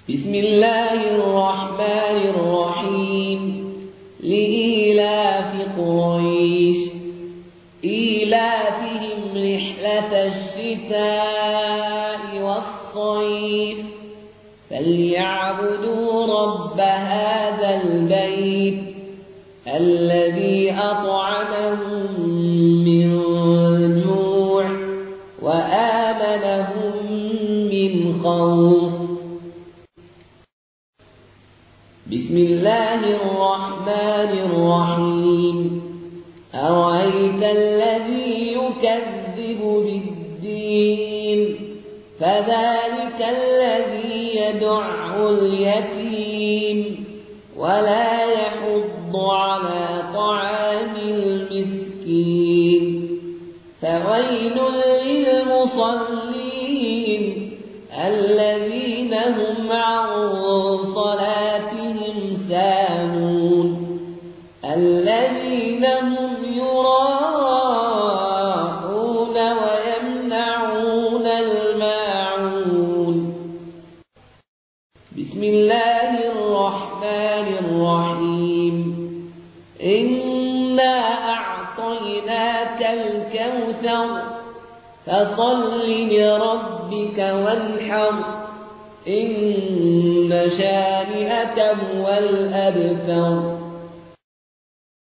بسم الله الرحمن الرحيم لإيلاف قريش إيلافهم رحلة الشتاء والصيف فليعبدوا رب هذا البيت الذي أطعمهم من جوع وآمنهم من خوف. بسم الله الرحمن الرحيم أرأيت الذي يكذب بالدين فذلك الذي يدع اليتيم ولا يحض على طعام المسكين فويل للمصلين الذين هم عن صلاتهم ساهون الذين هم يراءون ويمنعون الماعون. بسم الله الرحمن الرحيم إنا أعطيناك الكوثر فصل لربك وانحر إن شانئك هو الأبتر.